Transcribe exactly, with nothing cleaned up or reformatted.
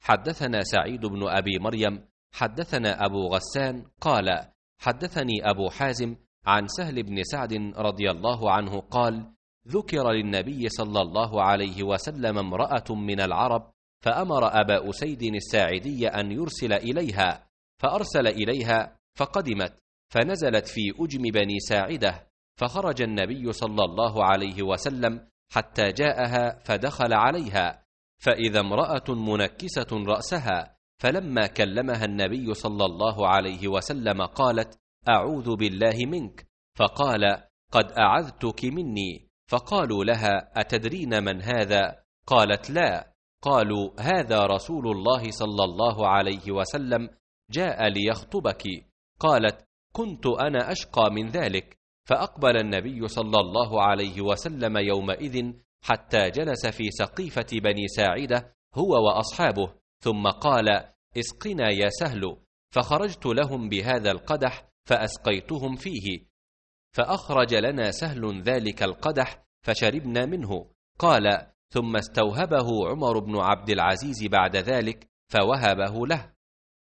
حدثنا سعيد بن أبي مريم حدثنا أبو غسان قال حدثني أبو حازم عن سهل بن سعد رضي الله عنه قال ذكر للنبي صلى الله عليه وسلم امرأة من العرب فأمر أبا أسيد الساعدي أن يرسل إليها، فأرسل إليها فقدمت فنزلت في أجم بني ساعدة، فخرج النبي صلى الله عليه وسلم حتى جاءها فدخل عليها، فإذا امرأة منكسة رأسها، فلما كلمها النبي صلى الله عليه وسلم قالت أعوذ بالله منك، فقال قد أعذتك مني، فقالوا لها أتدرين من هذا؟ قالت لا. قالوا هذا رسول الله صلى الله عليه وسلم جاء ليخطبك. قالت كنت أنا أشقى من ذلك، فأقبل النبي صلى الله عليه وسلم يومئذ حتى جلس في سقيفة بني ساعدة هو وأصحابه، ثم قال اسقنا يا سهل، فخرجت لهم بهذا القدح فأسقيتهم فيه، فأخرج لنا سهل ذلك القدح فشربنا منه. قال ثم استوهبه عمر بن عبد العزيز بعد ذلك فوهبه له.